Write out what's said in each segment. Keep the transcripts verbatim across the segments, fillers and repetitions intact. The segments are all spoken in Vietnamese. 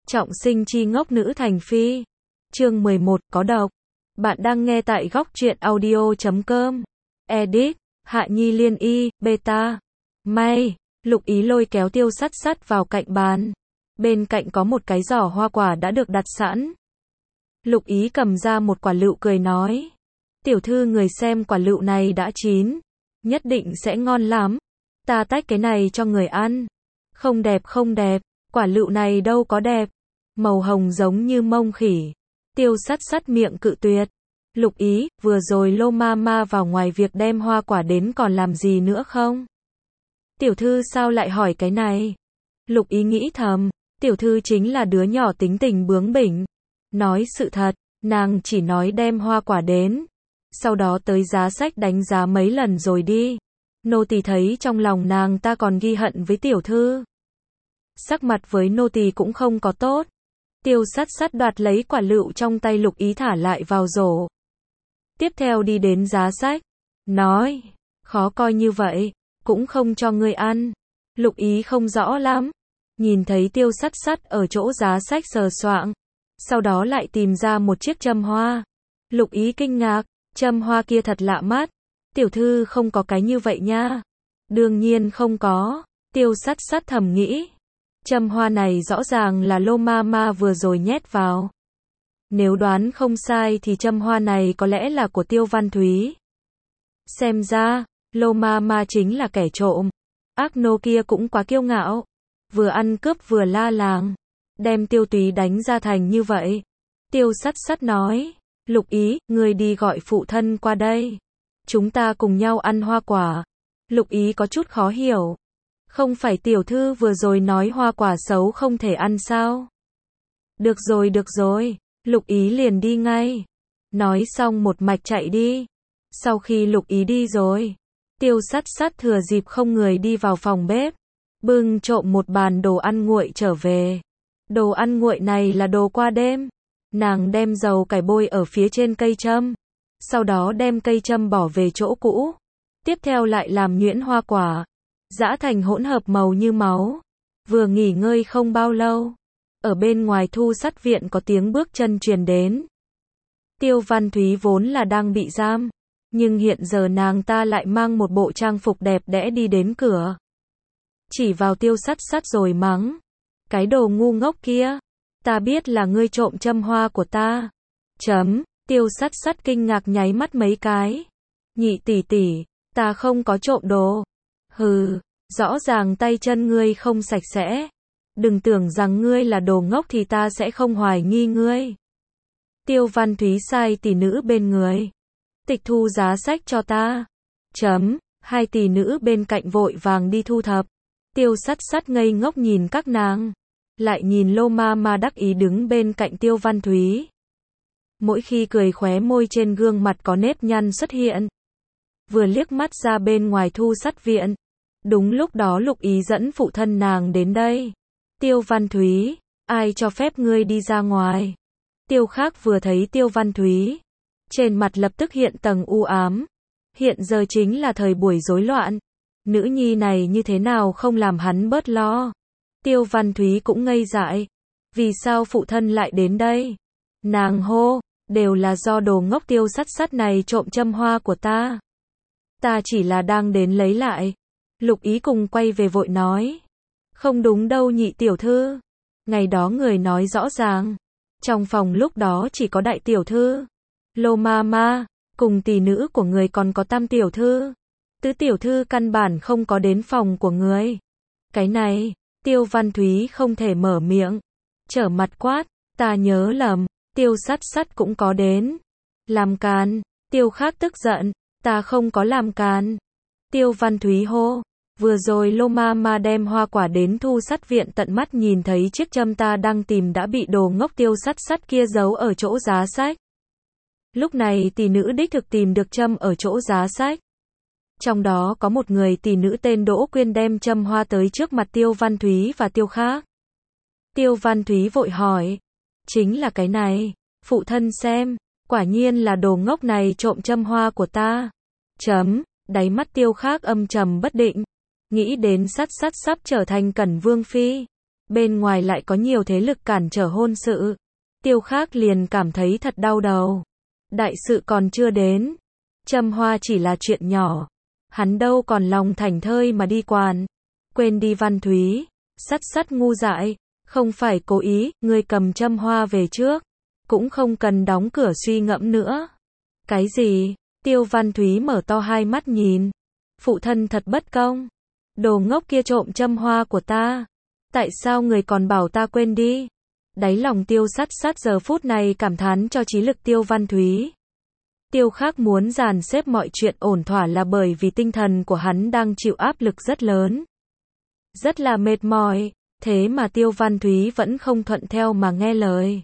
Trọng sinh chi ngốc nữ thành phi. Chương mười một, có độc. Bạn đang nghe tại góc truyện audio chấm com. Edit, Hạ Nhi Liên Y, Beta. May, Lục Ý lôi kéo Tiêu Sắt Sắt vào cạnh bàn. Bên cạnh có một cái giỏ hoa quả đã được đặt sẵn. Lục Ý cầm ra một quả lựu cười nói. Tiểu thư người xem quả lựu này đã chín. Nhất định sẽ ngon lắm. Ta tách cái này cho người ăn. Không đẹp không đẹp, quả lựu này đâu có đẹp. Màu hồng giống như mông khỉ. Tiêu Sắt Sắt miệng cự tuyệt. Lục Ý, vừa rồi Lô ma ma vào ngoài việc đem hoa quả đến còn làm gì nữa không? Tiểu thư sao lại hỏi cái này? Lục Ý nghĩ thầm, tiểu thư chính là đứa nhỏ tính tình bướng bỉnh. Nói sự thật, nàng chỉ nói đem hoa quả đến. Sau đó tới giá sách đánh giá mấy lần rồi đi. Nô tỳ thấy trong lòng nàng ta còn ghi hận với tiểu thư. Sắc mặt với nô tỳ cũng không có tốt. Tiêu Sắt Sắt đoạt lấy quả lựu trong tay Lục Ý thả lại vào rổ. Tiếp theo đi đến giá sách. Nói, khó coi như vậy, cũng không cho ngươi ăn. Lục Ý không rõ lắm. Nhìn thấy Tiêu Sắt Sắt ở chỗ giá sách sờ soạng. Sau đó lại tìm ra một chiếc châm hoa. Lục Ý kinh ngạc, châm hoa kia thật lạ mắt. Tiểu thư không có cái như vậy nha. Đương nhiên không có. Tiêu Sắt Sắt thầm nghĩ. Châm hoa này rõ ràng là Lô ma ma vừa rồi nhét vào. Nếu đoán không sai thì châm hoa này có lẽ là của Tiêu Văn Thúy. Xem ra, Lô ma ma chính là kẻ trộm. Ác nô kia cũng quá kiêu ngạo. Vừa ăn cướp vừa la làng. Đem Tiêu Túy đánh ra thành như vậy. Tiêu Sắt Sắt nói. Lục Ý, người đi gọi phụ thân qua đây. Chúng ta cùng nhau ăn hoa quả. Lục Ý có chút khó hiểu. Không phải tiểu thư vừa rồi nói hoa quả xấu không thể ăn sao? Được rồi được rồi, Lục Ý liền đi ngay. Nói xong một mạch chạy đi. Sau khi Lục Ý đi rồi, Tiêu Sắt Sắt thừa dịp không người đi vào phòng bếp. Bưng trộm một bàn đồ ăn nguội trở về. Đồ ăn nguội này là đồ qua đêm. Nàng đem dầu cải bôi ở phía trên cây châm. Sau đó đem cây châm bỏ về chỗ cũ. Tiếp theo lại làm nhuyễn hoa quả. Giã thành hỗn hợp màu như máu. Vừa nghỉ ngơi không bao lâu. Ở bên ngoài thu sắt viện có tiếng bước chân truyền đến. Tiêu Văn Thúy vốn là đang bị giam. Nhưng hiện giờ nàng ta lại mang một bộ trang phục đẹp đẽ đi đến cửa. Chỉ vào Tiêu Sắt Sắt rồi mắng. Cái đồ ngu ngốc kia. Ta biết là ngươi trộm châm hoa của ta. Chấm. Tiêu Sắt Sắt kinh ngạc nháy mắt mấy cái. Nhị tỷ tỷ, ta không có trộm đồ. Hừ, rõ ràng tay chân ngươi không sạch sẽ. Đừng tưởng rằng ngươi là đồ ngốc thì ta sẽ không hoài nghi ngươi. Tiêu Văn Thúy sai tỷ nữ bên người. Tịch thu giá sách cho ta. Chấm. Hai tỷ nữ bên cạnh vội vàng đi thu thập. Tiêu Sắt Sắt ngây ngốc nhìn các nàng. Lại nhìn Lô ma ma đắc ý đứng bên cạnh Tiêu Văn Thúy. Mỗi khi cười khóe môi trên gương mặt có nếp nhăn xuất hiện. Vừa liếc mắt ra bên ngoài thu sắt viện. Đúng lúc đó Lục Ý dẫn phụ thân nàng đến đây. Tiêu Văn Thúy, ai cho phép ngươi đi ra ngoài? Tiêu Khác vừa thấy Tiêu Văn Thúy. Trên mặt lập tức hiện tầng u ám. Hiện giờ chính là thời buổi rối loạn. Nữ nhi này như thế nào không làm hắn bớt lo. Tiêu Văn Thúy cũng ngây dại. Vì sao phụ thân lại đến đây? Nàng hô, đều là do đồ ngốc Tiêu Sắt Sắt này trộm châm hoa của ta. Ta chỉ là đang đến lấy lại. Lục Ý cùng quay về vội nói. Không đúng đâu nhị tiểu thư. Ngày đó người nói rõ ràng. Trong phòng lúc đó chỉ có đại tiểu thư. Lô ma ma, cùng tỷ nữ của người còn có tam tiểu thư. Tứ tiểu thư căn bản không có đến phòng của người. Cái này, Tiêu Văn Thúy không thể mở miệng. Trở mặt quát, ta nhớ lầm, Tiêu Sắt Sắt cũng có đến. Làm càn, Tiêu Khác tức giận. Ta không có làm càn. Tiêu Văn Thúy hô. Vừa rồi Lô ma ma đem hoa quả đến thu sắt viện tận mắt nhìn thấy chiếc châm ta đang tìm đã bị đồ ngốc Tiêu Sắt Sắt kia giấu ở chỗ giá sách. Lúc này tỷ nữ đích thực tìm được châm ở chỗ giá sách. Trong đó có một người tỷ nữ tên Đỗ Quyên đem châm hoa tới trước mặt Tiêu Văn Thúy và Tiêu Khác. Tiêu Văn Thúy vội hỏi. Chính là cái này. Phụ thân xem. Quả nhiên là đồ ngốc này trộm châm hoa của ta. Chấm. Đáy mắt Tiêu Khác âm trầm bất định. Nghĩ đến Sắt Sắt sắp trở thành Cẩn Vương Phi. bên ngoài lại có nhiều thế lực cản trở hôn sự. Tiêu Khắc liền cảm thấy thật đau đầu. Đại sự còn chưa đến, châm hoa chỉ là chuyện nhỏ, hắn đâu còn lòng thảnh thơi mà đi quản. Quên đi Văn Thúy, sắt sắt ngu dại, không phải cố ý, ngươi cầm châm hoa về trước, cũng không cần đóng cửa suy ngẫm nữa. Cái gì? Tiêu Văn Thúy mở to hai mắt nhìn. Phụ thân thật bất công. Đồ ngốc kia trộm châm hoa của ta. Tại sao người còn bảo ta quên đi? Đáy lòng Tiêu Sắt Sắt giờ phút này cảm thán cho trí lực Tiêu Văn Thúy. Tiêu Khắc muốn dàn xếp mọi chuyện ổn thỏa là bởi vì tinh thần của hắn đang chịu áp lực rất lớn. Rất là mệt mỏi, thế mà Tiêu Văn Thúy vẫn không thuận theo mà nghe lời.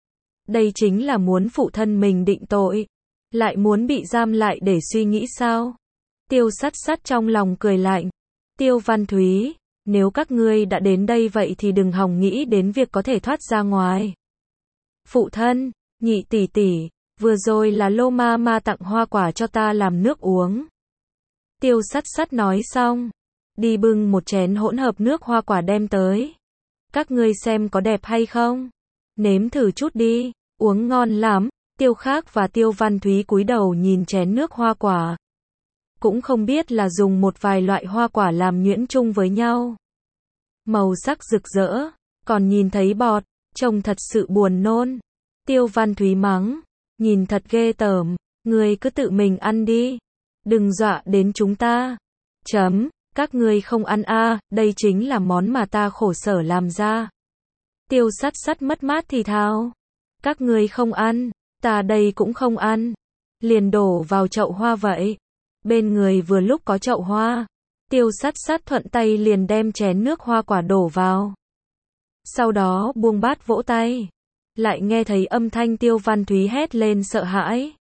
Đây chính là muốn phụ thân mình định tội, lại muốn bị giam lại để suy nghĩ sao? Tiêu Sắt Sắt trong lòng cười lạnh. Tiêu Văn Thúy, nếu các ngươi đã đến đây vậy thì đừng hòng nghĩ đến việc có thể thoát ra ngoài. Phụ thân, nhị tỷ tỷ, vừa rồi là Lô ma ma tặng hoa quả cho ta làm nước uống. Tiêu Sắt Sắt nói xong, đi bưng một chén hỗn hợp nước hoa quả đem tới. Các ngươi xem có đẹp hay không? Nếm thử chút đi, uống ngon lắm. Tiêu Khắc và Tiêu Văn Thúy cúi đầu nhìn chén nước hoa quả. Cũng không biết là dùng một vài loại hoa quả làm nhuyễn chung với nhau. Màu sắc rực rỡ, còn nhìn thấy bọt, trông thật sự buồn nôn. Tiêu Văn Thúy mắng, nhìn thật ghê tởm, ngươi cứ tự mình ăn đi, đừng dọa đến chúng ta. Chấm, các ngươi không ăn a, à, đây chính là món mà ta khổ sở làm ra. Tiêu Sắt Sắt mất mát thì thào, các ngươi không ăn, ta đây cũng không ăn, liền đổ vào chậu hoa vậy. Bên người vừa lúc có chậu hoa, Tiêu Sắt Sắt thuận tay liền đem chén nước hoa quả đổ vào. Sau đó buông bát vỗ tay, lại nghe thấy âm thanh Tiêu Văn Thúy hét lên sợ hãi.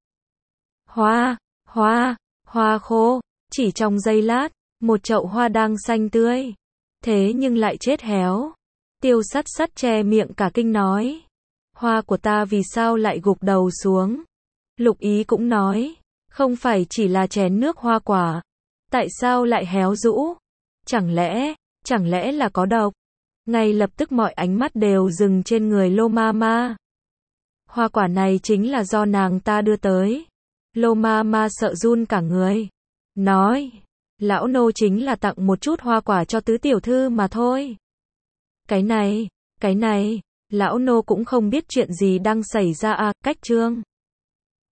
Hoa, hoa, hoa khô, chỉ trong giây lát, một chậu hoa đang xanh tươi, thế nhưng lại chết héo. Tiêu Sắt Sắt che miệng cả kinh nói, hoa của ta vì sao lại gục đầu xuống? Lục Ý cũng nói, không phải chỉ là chén nước hoa quả, tại sao lại héo rũ? Chẳng lẽ, chẳng lẽ là có độc? Ngay lập tức mọi ánh mắt đều dừng trên người Lô ma ma. Hoa quả này chính là do nàng ta đưa tới. Lô ma ma sợ run cả người, nói, lão nô chính là tặng một chút hoa quả cho tứ tiểu thư mà thôi. Cái này, cái này, lão nô cũng không biết chuyện gì đang xảy ra à, cách trương.